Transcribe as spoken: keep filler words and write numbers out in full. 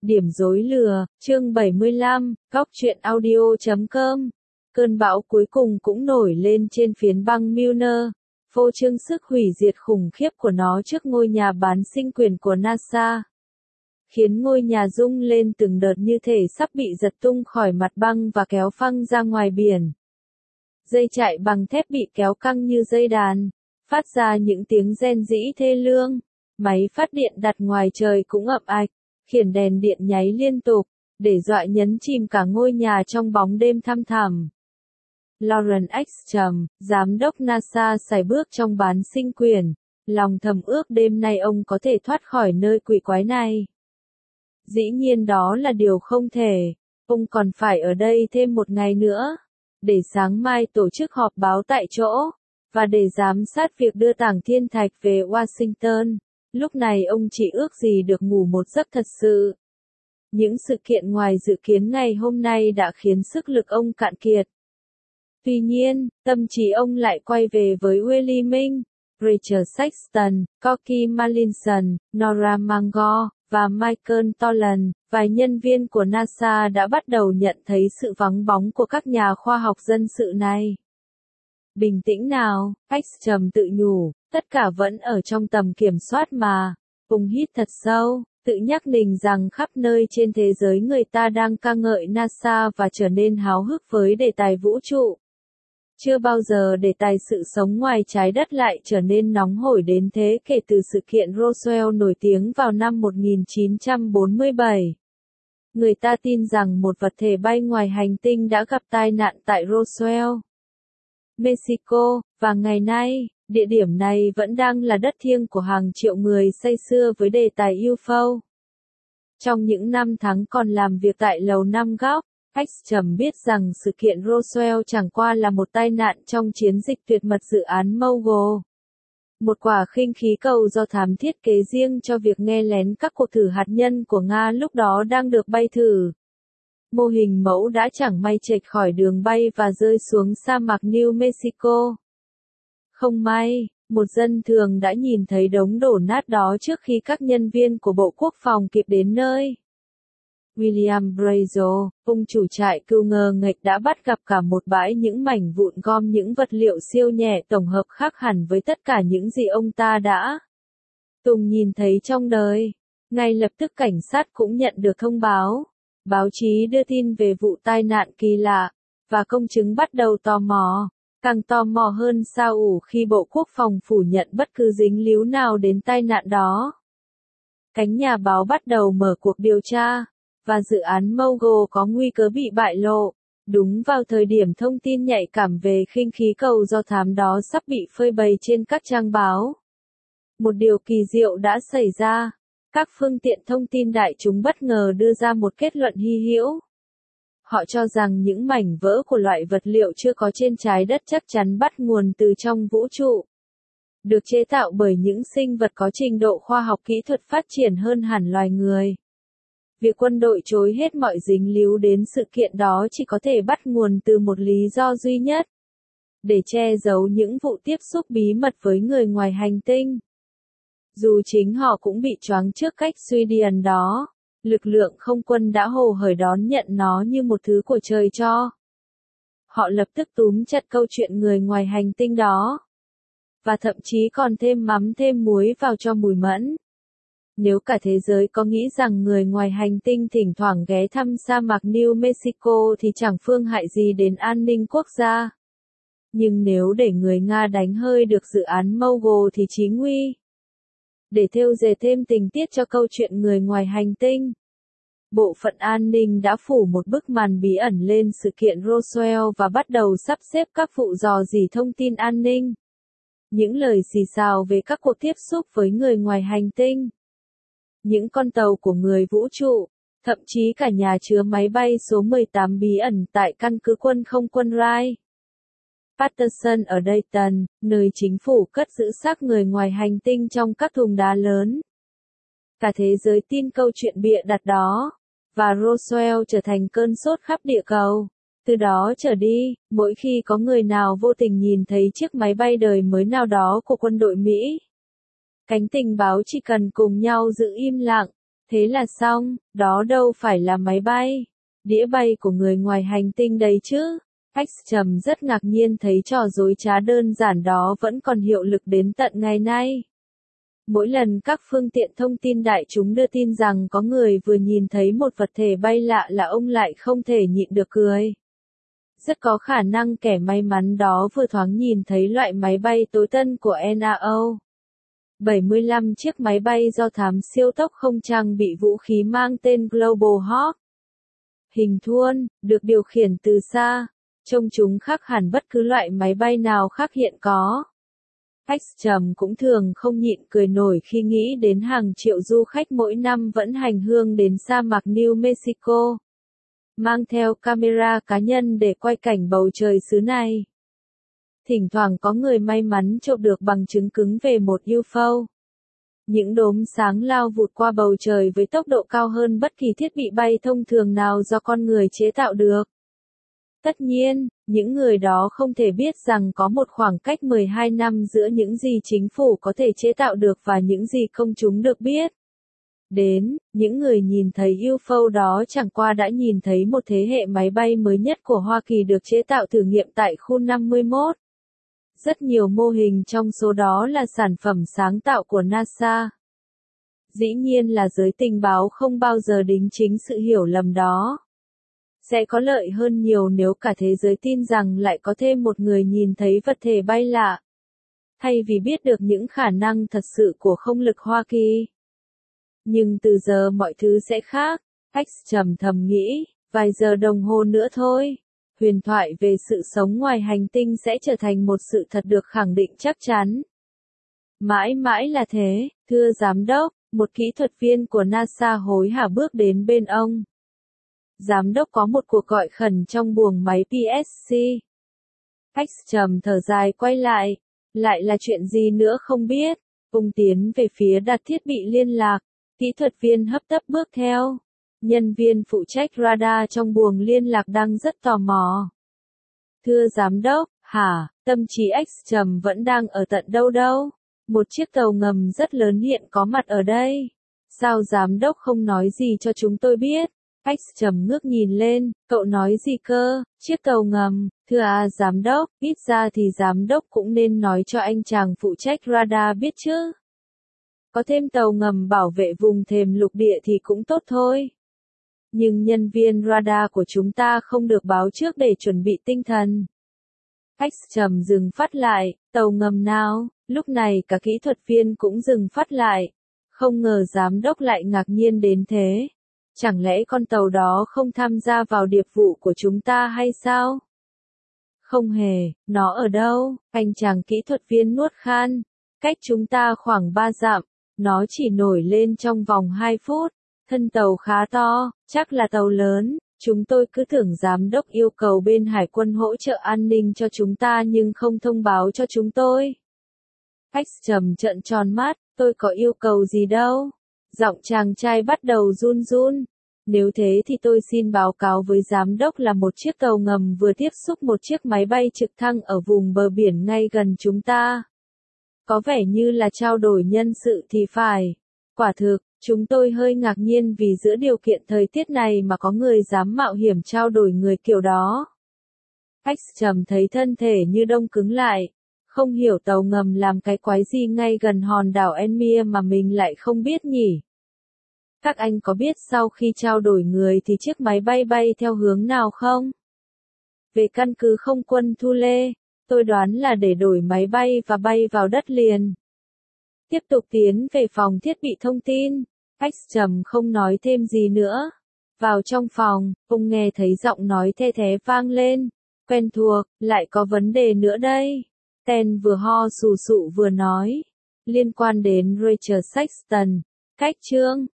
Điểm rối lừa, chương bảy mươi lăm, góc truyện audio chấm com. Cơn bão cuối cùng cũng nổi lên trên phiến băng Milner, phô trương sức hủy diệt khủng khiếp của nó trước ngôi nhà bán sinh quyền của NASA. Khiến ngôi nhà rung lên từng đợt như thể sắp bị giật tung khỏi mặt băng và kéo phăng ra ngoài biển. Dây chạy bằng thép bị kéo căng như dây đàn, phát ra những tiếng rên rỉ thê lương. Máy phát điện đặt ngoài trời cũng ậm ạch, khiển đèn điện nháy liên tục, để dọa nhấn chìm cả ngôi nhà trong bóng đêm thăm thẳm. Lawrence X. Trầm, giám đốc NASA sải bước trong bán sinh quyền, lòng thầm ước đêm nay ông có thể thoát khỏi nơi quỷ quái này. Dĩ nhiên đó là điều không thể, ông còn phải ở đây thêm một ngày nữa, để sáng mai tổ chức họp báo tại chỗ, và để giám sát việc đưa tảng thiên thạch về Washington. Lúc này ông chỉ ước gì được ngủ một giấc thật sự. Những sự kiện ngoài dự kiến ngày hôm nay đã khiến sức lực ông cạn kiệt. Tuy nhiên, tâm trí ông lại quay về với Willie Minh, Rachel Sexton, Corky Mallinson, Nora Mangor, và Michael Tolan. Vài nhân viên của NASA đã bắt đầu nhận thấy sự vắng bóng của các nhà khoa học dân sự này. Bình tĩnh nào, X trầm tự nhủ, tất cả vẫn ở trong tầm kiểm soát mà. Ông hít thật sâu, tự nhắc mình rằng khắp nơi trên thế giới người ta đang ca ngợi NASA và trở nên háo hức với đề tài vũ trụ. Chưa bao giờ đề tài sự sống ngoài trái đất lại trở nên nóng hổi đến thế kể từ sự kiện Roswell nổi tiếng vào năm một nghìn chín trăm bốn mươi bảy. Người ta tin rằng một vật thể bay ngoài hành tinh đã gặp tai nạn tại Roswell, Mexico, và ngày nay, địa điểm này vẫn đang là đất thiêng của hàng triệu người say sưa với đề tài u ép ô. Trong những năm tháng còn làm việc tại Lầu Năm Góc, X trầm biết rằng sự kiện Roswell chẳng qua là một tai nạn trong chiến dịch tuyệt mật dự án Mogul. Một quả khinh khí cầu do thám thiết kế riêng cho việc nghe lén các cuộc thử hạt nhân của Nga lúc đó đang được bay thử. Mô hình mẫu đã chẳng may chệch khỏi đường bay và rơi xuống sa mạc New Mexico. Không may, một dân thường đã nhìn thấy đống đổ nát đó trước khi các nhân viên của Bộ Quốc phòng kịp đến nơi. William Brazel, ông chủ trại cừu ngờ nghệch đã bắt gặp cả một bãi những mảnh vụn gom những vật liệu siêu nhẹ tổng hợp khác hẳn với tất cả những gì ông ta đã từng nhìn thấy trong đời. Ngay lập tức cảnh sát cũng nhận được thông báo. Báo chí đưa tin về vụ tai nạn kỳ lạ, và công chúng bắt đầu tò mò, càng tò mò hơn sao ủ khi Bộ Quốc phòng phủ nhận bất cứ dính líu nào đến tai nạn đó. Cánh nhà báo bắt đầu mở cuộc điều tra, và dự án Mogul có nguy cơ bị bại lộ, đúng vào thời điểm thông tin nhạy cảm về khinh khí cầu do thám đó sắp bị phơi bày trên các trang báo. Một điều kỳ diệu đã xảy ra. Các phương tiện thông tin đại chúng bất ngờ đưa ra một kết luận hy hữu. Họ cho rằng những mảnh vỡ của loại vật liệu chưa có trên trái đất chắc chắn bắt nguồn từ trong vũ trụ. Được chế tạo bởi những sinh vật có trình độ khoa học kỹ thuật phát triển hơn hẳn loài người. Việc quân đội chối hết mọi dính líu đến sự kiện đó chỉ có thể bắt nguồn từ một lý do duy nhất. Để che giấu những vụ tiếp xúc bí mật với người ngoài hành tinh. Dù chính họ cũng bị choáng trước cách suy điển đó, lực lượng không quân đã hồ hởi đón nhận nó như một thứ của trời cho. Họ lập tức túm chặt câu chuyện người ngoài hành tinh đó. Và thậm chí còn thêm mắm thêm muối vào cho mùi mẫn. Nếu cả thế giới có nghĩ rằng người ngoài hành tinh thỉnh thoảng ghé thăm sa mạc New Mexico thì chẳng phương hại gì đến an ninh quốc gia. Nhưng nếu để người Nga đánh hơi được dự án Mogul thì chí nguy. Để thêu dệt thêm tình tiết cho câu chuyện người ngoài hành tinh, Bộ phận an ninh đã phủ một bức màn bí ẩn lên sự kiện Roswell và bắt đầu sắp xếp các vụ dò dỉ thông tin an ninh. Những lời xì xào về các cuộc tiếp xúc với người ngoài hành tinh. Những con tàu của người vũ trụ, thậm chí cả nhà chứa máy bay số mười tám bí ẩn tại căn cứ quân không quân Wright Patterson ở Dayton, nơi chính phủ cất giữ xác người ngoài hành tinh trong các thùng đá lớn. Cả thế giới tin câu chuyện bịa đặt đó, và Roswell trở thành cơn sốt khắp địa cầu. Từ đó trở đi, mỗi khi có người nào vô tình nhìn thấy chiếc máy bay đời mới nào đó của quân đội Mỹ, cánh tình báo chỉ cần cùng nhau giữ im lặng, Thế là xong, đó đâu phải là máy bay. Đĩa bay của người ngoài hành tinh đấy chứ. X trầm rất ngạc nhiên thấy trò dối trá đơn giản đó vẫn còn hiệu lực đến tận ngày nay. Mỗi lần các phương tiện thông tin đại chúng đưa tin rằng có người vừa nhìn thấy một vật thể bay lạ là ông lại không thể nhịn được cười. Rất có khả năng kẻ may mắn đó vừa thoáng nhìn thấy loại máy bay tối tân của en a o. bảy mươi lăm chiếc máy bay do thám siêu tốc không trang bị vũ khí mang tên Global Hawk. Hình thuôn, được điều khiển từ xa, trông chúng khác hẳn bất cứ loại máy bay nào khác hiện có. X trầm cũng thường không nhịn cười nổi khi nghĩ đến hàng triệu du khách mỗi năm vẫn hành hương đến sa mạc New Mexico, mang theo camera cá nhân để quay cảnh bầu trời xứ này. Thỉnh thoảng có người may mắn chộp được bằng chứng cứng về một u ép o. Những đốm sáng lao vụt qua bầu trời với tốc độ cao hơn bất kỳ thiết bị bay thông thường nào do con người chế tạo được. Tất nhiên, những người đó không thể biết rằng có một khoảng cách mười hai năm giữa những gì chính phủ có thể chế tạo được và những gì công chúng được biết. Đến, những người nhìn thấy u ép o đó chẳng qua đã nhìn thấy một thế hệ máy bay mới nhất của Hoa Kỳ được chế tạo thử nghiệm tại khu năm mươi mốt. Rất nhiều mô hình trong số đó là sản phẩm sáng tạo của NASA. Dĩ nhiên là giới tình báo không bao giờ đính chính sự hiểu lầm đó. Sẽ có lợi hơn nhiều nếu cả thế giới tin rằng lại có thêm một người nhìn thấy vật thể bay lạ. Thay vì biết được những khả năng thật sự của không lực Hoa Kỳ. Nhưng từ giờ mọi thứ sẽ khác, X trầm thầm nghĩ, vài giờ đồng hồ nữa thôi. Huyền thoại về sự sống ngoài hành tinh sẽ trở thành một sự thật được khẳng định chắc chắn. Mãi mãi là thế, thưa giám đốc, một kỹ thuật viên của NASA hối hả bước đến bên ông. Giám đốc có một cuộc gọi khẩn trong buồng máy pê ét xê. X trầm thở dài quay lại. Lại là chuyện gì nữa không biết. Ông tiến về phía đặt thiết bị liên lạc. Kỹ thuật viên hấp tấp bước theo. Nhân viên phụ trách radar trong buồng liên lạc đang rất tò mò. Thưa giám đốc, hả, tâm trí X trầm vẫn đang ở tận đâu đâu? Một chiếc tàu ngầm rất lớn hiện có mặt ở đây. Sao giám đốc không nói gì cho chúng tôi biết? X trầm ngước nhìn lên, cậu nói gì cơ, chiếc tàu ngầm, thưa à giám đốc, ít ra thì giám đốc cũng nên nói cho anh chàng phụ trách radar biết chứ. Có thêm tàu ngầm bảo vệ vùng thềm lục địa thì cũng tốt thôi. Nhưng nhân viên radar của chúng ta không được báo trước để chuẩn bị tinh thần. X trầm dừng phát lại, tàu ngầm nào, lúc này cả kỹ thuật viên cũng dừng phát lại. Không ngờ giám đốc lại ngạc nhiên đến thế. Chẳng lẽ con tàu đó không tham gia vào điệp vụ của chúng ta hay sao? Không hề, nó ở đâu? Anh chàng kỹ thuật viên nuốt khan. Cách chúng ta khoảng ba dặm, nó chỉ nổi lên trong vòng hai phút. Thân tàu khá to, chắc là tàu lớn. Chúng tôi cứ tưởng giám đốc yêu cầu bên hải quân hỗ trợ an ninh cho chúng ta nhưng không thông báo cho chúng tôi. X trầm trợn tròn mắt, tôi có yêu cầu gì đâu. Giọng chàng trai bắt đầu run run. Nếu thế thì tôi xin báo cáo với giám đốc là một chiếc tàu ngầm vừa tiếp xúc một chiếc máy bay trực thăng ở vùng bờ biển ngay gần chúng ta. Có vẻ như là trao đổi nhân sự thì phải. Quả thực, chúng tôi hơi ngạc nhiên vì giữa điều kiện thời tiết này mà có người dám mạo hiểm trao đổi người kiểu đó. X trầm thấy thân thể như đông cứng lại. Không hiểu tàu ngầm làm cái quái gì ngay gần hòn đảo Enmire mà mình lại không biết nhỉ. Các anh có biết sau khi trao đổi người thì chiếc máy bay bay theo hướng nào không? Về căn cứ không quân Thule, tôi đoán là để đổi máy bay và bay vào đất liền. Tiếp tục tiến về phòng thiết bị thông tin. X trầm không nói thêm gì nữa. Vào trong phòng, ông nghe thấy giọng nói the thé vang lên. Quen thuộc, lại có vấn đề nữa đây. Ten vừa ho sù sụ vừa nói. Liên quan đến Rachel Sexton. Cách chương.